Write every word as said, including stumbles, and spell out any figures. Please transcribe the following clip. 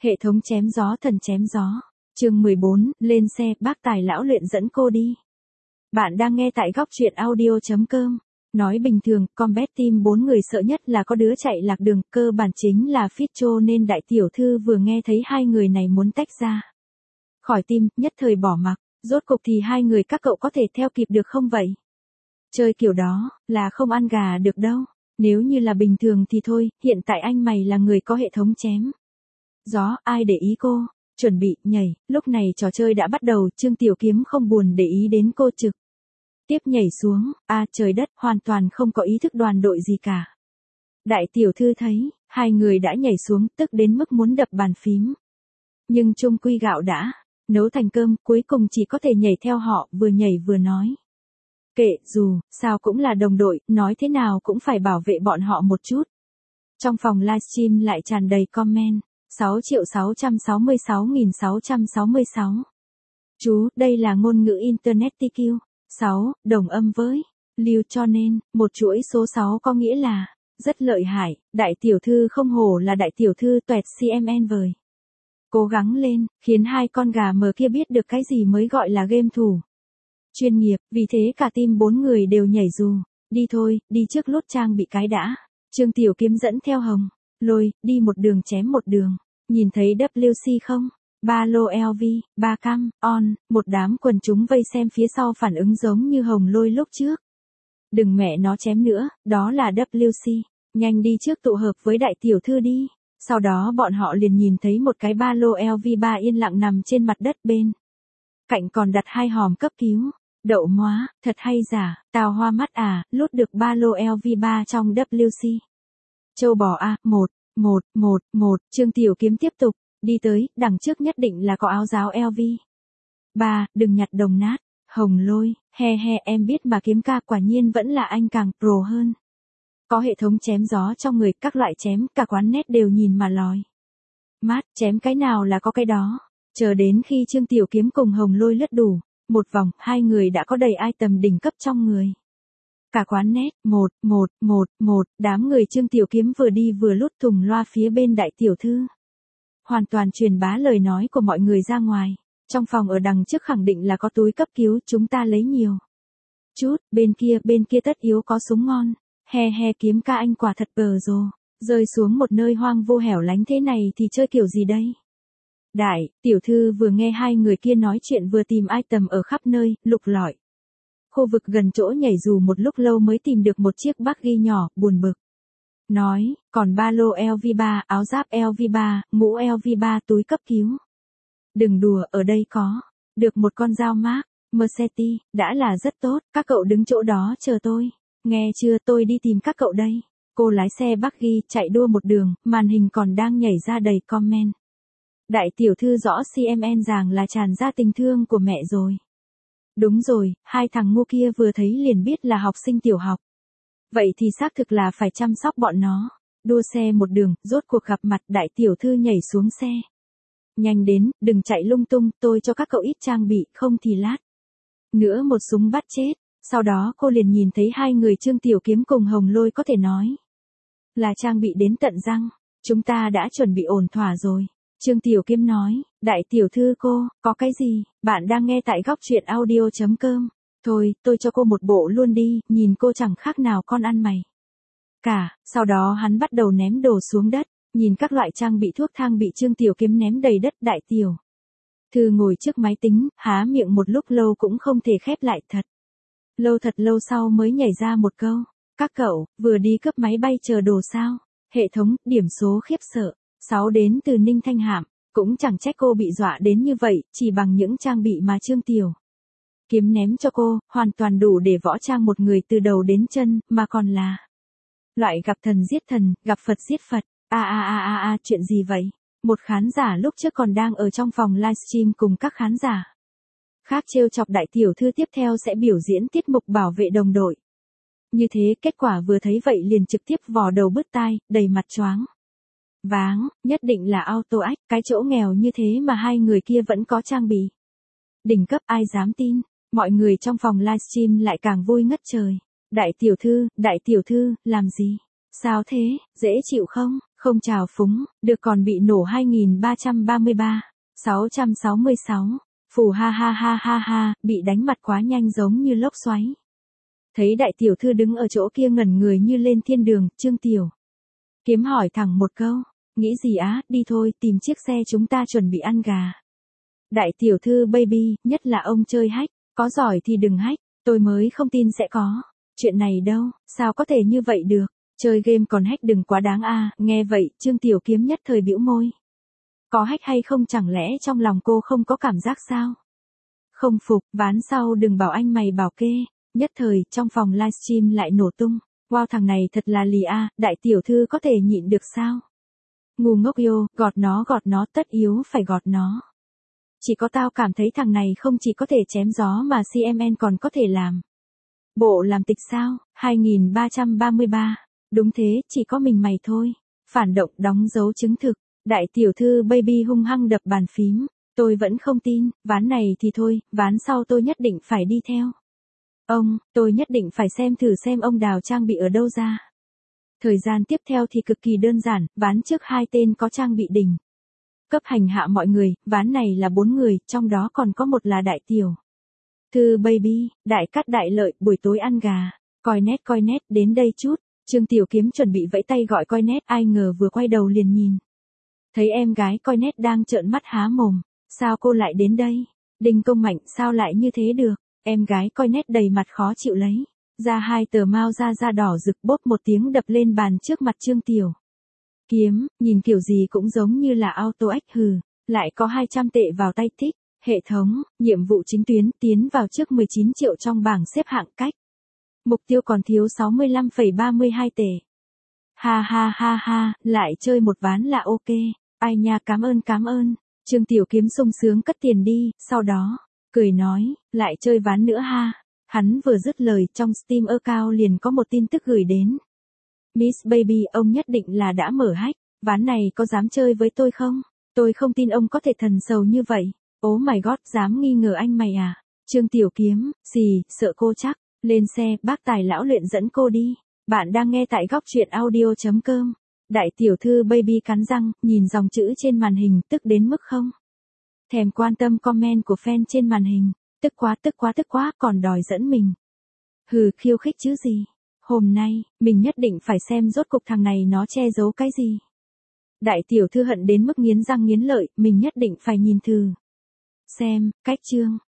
Hệ thống chém gió thần chém gió. Chương mười bốn, lên xe, bác tài lão luyện dẫn cô đi. Bạn đang nghe tại góc truyện audio chấm com. Nói bình thường, Combat Team bốn người sợ nhất là có đứa chạy lạc đường, cơ bản chính là Ficho nên đại tiểu thư vừa nghe thấy hai người này muốn tách ra khỏi team, nhất thời bỏ mặc, rốt cục thì hai người các cậu có thể theo kịp được không vậy? Chơi kiểu đó, là không ăn gà được đâu, nếu như là bình thường thì thôi, hiện tại anh mày là người có hệ thống chém gió, ai để ý cô, chuẩn bị, nhảy, lúc này trò chơi đã bắt đầu, Trương Tiểu Kiếm không buồn để ý đến cô trực tiếp nhảy xuống, a à, trời đất, hoàn toàn không có ý thức đoàn đội gì cả. Đại tiểu thư thấy, hai người đã nhảy xuống, tức đến mức muốn đập bàn phím. Nhưng chung quy gạo đã nấu thành cơm, cuối cùng chỉ có thể nhảy theo họ, vừa nhảy vừa nói. Kệ, dù, sao cũng là đồng đội, nói thế nào cũng phải bảo vệ bọn họ một chút. Trong phòng livestream lại tràn đầy comment, sáu triệu sáu trăm sáu mươi sáu nghìn sáu trăm sáu mươi sáu. Chú, đây là ngôn ngữ Internet tê quy. sáu, đồng âm với lưu, cho nên, một chuỗi số sáu có nghĩa là rất lợi hại, đại tiểu thư không hổ là đại tiểu thư toẹt xê em en vời. Cố gắng lên, khiến hai con gà mờ kia biết được cái gì mới gọi là game thủ chuyên nghiệp, vì thế cả team bốn người đều nhảy dù. Đi thôi, đi trước lốt trang bị cái đã. Trương Tiểu Kiếm dẫn theo Hồng Lôi, đi một đường chém một đường. Nhìn thấy vê kép xê không? Ba lô lờ vê, ba cam, on, một đám quần chúng vây xem phía sau phản ứng giống như Hồng Lôi lúc trước. Đừng mẹ nó chém nữa, đó là vê kép xê. Nhanh đi trước tụ hợp với đại tiểu thư đi. Sau đó bọn họ liền nhìn thấy một cái ba lô lờ vê ba yên lặng nằm trên mặt đất bên cạnh còn đặt hai hòm cấp cứu. Đậu móa, thật hay giả, tao hoa mắt à, lút được ba lô lờ vê ba trong vê kép xê. Châu bò a, một, một, một, một, Trương Tiểu Kiếm tiếp tục, đi tới, đằng trước nhất định là có áo giáo lờ vê ba, đừng nhặt đồng nát. Hồng Lôi, he he, em biết mà Kiếm ca, quả nhiên vẫn là anh càng pro hơn. Có hệ thống chém gió trong người, các loại chém, cả quán net đều nhìn mà lòi mát, chém cái nào là có cái đó. Chờ đến khi Trương Tiểu Kiếm cùng Hồng Lôi lướt đủ một vòng, hai người đã có đầy item đỉnh cấp trong người. Cả quán net, một, một, một, một, đám người Trương Tiểu Kiếm vừa đi vừa lút thùng loa phía bên đại tiểu thư. Hoàn toàn truyền bá lời nói của mọi người ra ngoài. Trong phòng ở đằng trước khẳng định là có túi cấp cứu, chúng ta lấy nhiều chút, bên kia, bên kia tất yếu có súng ngon. He he, Kiếm ca anh quả thật bờ rồ. Rơi xuống một nơi hoang vô hẻo lánh thế này thì chơi kiểu gì đây? Đại tiểu thư vừa nghe hai người kia nói chuyện vừa tìm item ở khắp nơi, lục lọi khu vực gần chỗ nhảy dù một lúc lâu mới tìm được một chiếc buggy nhỏ, buồn bực. Nói, còn ba lô lờ vê ba, áo giáp lờ vê ba, mũ lờ vê ba, túi cấp cứu. Đừng đùa, ở đây có được một con dao mác Mercedes, đã là rất tốt, các cậu đứng chỗ đó chờ tôi. Nghe chưa, tôi đi tìm các cậu đây. Cô lái xe buggy chạy đua một đường, màn hình còn đang nhảy ra đầy comment. Đại tiểu thư rõ xê em en ràng là tràn ra tình thương của mẹ rồi. Đúng rồi, hai thằng ngu kia vừa thấy liền biết là học sinh tiểu học. Vậy thì xác thực là phải chăm sóc bọn nó. Đua xe một đường, rốt cuộc gặp mặt, đại tiểu thư nhảy xuống xe. Nhanh đến, đừng chạy lung tung, tôi cho các cậu ít trang bị, không thì lát nữa một súng bắt chết. Sau đó cô liền nhìn thấy hai người Trương Tiểu Kiếm cùng Hồng Lôi, có thể nói là trang bị đến tận răng. Chúng ta đã chuẩn bị ổn thỏa rồi. Trương Tiểu Kiếm nói, đại tiểu thư cô, có cái gì? Bạn đang nghe tại góc truyện audio chấm com. Thôi, tôi cho cô một bộ luôn đi, nhìn cô chẳng khác nào con ăn mày cả. Sau đó hắn bắt đầu ném đồ xuống đất, nhìn các loại trang bị thuốc thang bị Trương Tiểu Kiếm ném đầy đất. Đại tiểu thư ngồi trước máy tính, há miệng một lúc lâu cũng không thể khép lại, thật lâu thật lâu sau mới nhảy ra một câu. Các cậu, vừa đi cướp máy bay chờ đồ sao? Hệ thống, điểm số khiếp sợ. sáu đến từ Ninh Thanh Hạm, cũng chẳng trách cô bị dọa đến như vậy, chỉ bằng những trang bị mà Trương Tiểu Kiếm ném cho cô, hoàn toàn đủ để võ trang một người từ đầu đến chân, mà còn là loại gặp thần giết thần, gặp Phật giết Phật. A a a a a, chuyện gì vậy? Một khán giả lúc trước còn đang ở trong phòng livestream cùng các khán giả khác trêu chọc đại tiểu thư tiếp theo sẽ biểu diễn tiết mục bảo vệ đồng đội. Như thế, kết quả vừa thấy vậy liền trực tiếp vò đầu bứt tai, đầy mặt choáng váng, nhất định là auto ách, cái chỗ nghèo như thế mà hai người kia vẫn có trang bị đỉnh cấp, ai dám tin. Mọi người trong phòng livestream lại càng vui ngất trời. Đại tiểu thư, đại tiểu thư, làm gì? Sao thế, dễ chịu không? Không trào phúng, được còn bị nổ hai nghìn ba trăm ba mươi ba, sáu trăm sáu mươi sáu. Phù ha ha ha ha ha, bị đánh mặt quá nhanh giống như lốc xoáy. Thấy đại tiểu thư đứng ở chỗ kia ngẩn người như lên thiên đường, Trương Tiểu Kiếm hỏi thẳng một câu, nghĩ gì á, đi thôi, tìm chiếc xe chúng ta chuẩn bị ăn gà. Đại tiểu thư baby, nhất là ông chơi hack, có giỏi thì đừng hack, tôi mới không tin sẽ có. Chuyện này đâu, sao có thể như vậy được, chơi game còn hack đừng quá đáng a. Nghe vậy, Trương Tiểu Kiếm nhất thời bĩu môi. Có hack hay không chẳng lẽ trong lòng cô không có cảm giác sao? Không phục, ván sau đừng bảo anh mày bảo kê. Nhất thời, trong phòng livestream lại nổ tung. Wow, thằng này thật là lì a, đại tiểu thư có thể nhịn được sao? Ngu ngốc yêu, gọt nó gọt nó, tất yếu phải gọt nó. Chỉ có tao cảm thấy thằng này không chỉ có thể chém gió mà xê em en còn có thể làm. Bộ làm tịch sao? hai nghìn ba trăm ba mươi ba. Đúng thế, chỉ có mình mày thôi. Phản động đóng dấu chứng thực. Đại tiểu thư baby hung hăng đập bàn phím. Tôi vẫn không tin, ván này thì thôi, ván sau tôi nhất định phải đi theo. Ông, tôi nhất định phải xem thử xem ông Đào trang bị ở đâu ra. Thời gian tiếp theo thì cực kỳ đơn giản, ván trước hai tên có trang bị đỉnh cấp hành hạ mọi người, ván này là bốn người, trong đó còn có một là đại tiểu thư baby, đại cát đại lợi, buổi tối ăn gà. Coi nét coi nét, đến đây chút. Trương Tiểu Kiếm chuẩn bị vẫy tay gọi coi nét, ai ngờ vừa quay đầu liền nhìn. Thấy em gái coi nét đang trợn mắt há mồm. Sao cô lại đến đây? Đinh Công Mạnh sao lại như thế được? Em gái coi nét đầy mặt khó chịu lấy ra hai tờ mao da da đỏ rực, bốp một tiếng đập lên bàn trước mặt Trương Tiểu Kiếm, nhìn kiểu gì cũng giống như là auto ách hừ, lại có hai trăm tệ vào tay thích. Hệ thống, nhiệm vụ chính tuyến, tiến vào trước mười chín triệu trong bảng xếp hạng cách. Mục tiêu còn thiếu sáu mươi lăm phẩy ba mươi hai tệ. Ha ha ha ha, lại chơi một ván là ok. Ai nha, cảm ơn cảm ơn. Trương Tiểu Kiếm sung sướng cất tiền đi, sau đó, cười nói, lại chơi ván nữa ha. Hắn vừa dứt lời, trong Steam account liền có một tin tức gửi đến. Miss Baby, ông nhất định là đã mở hack, ván này có dám chơi với tôi không? Tôi không tin ông có thể thần sầu như vậy. Oh my god, dám nghi ngờ anh mày à? Trương Tiểu Kiếm, xì, sợ cô chắc. Lên xe, bác tài lão luyện dẫn cô đi. Bạn đang nghe tại góc truyện audio.com. Đại tiểu thư baby cắn răng, nhìn dòng chữ trên màn hình, tức đến mức không thèm quan tâm comment của fan trên màn hình. Tức quá tức quá tức quá, còn đòi dẫn mình. Hừ, khiêu khích chứ gì. Hôm nay, mình nhất định phải xem rốt cục thằng này nó che giấu cái gì. Đại tiểu thư hận đến mức nghiến răng nghiến lợi, mình nhất định phải nhìn thử. Xem, cách chương.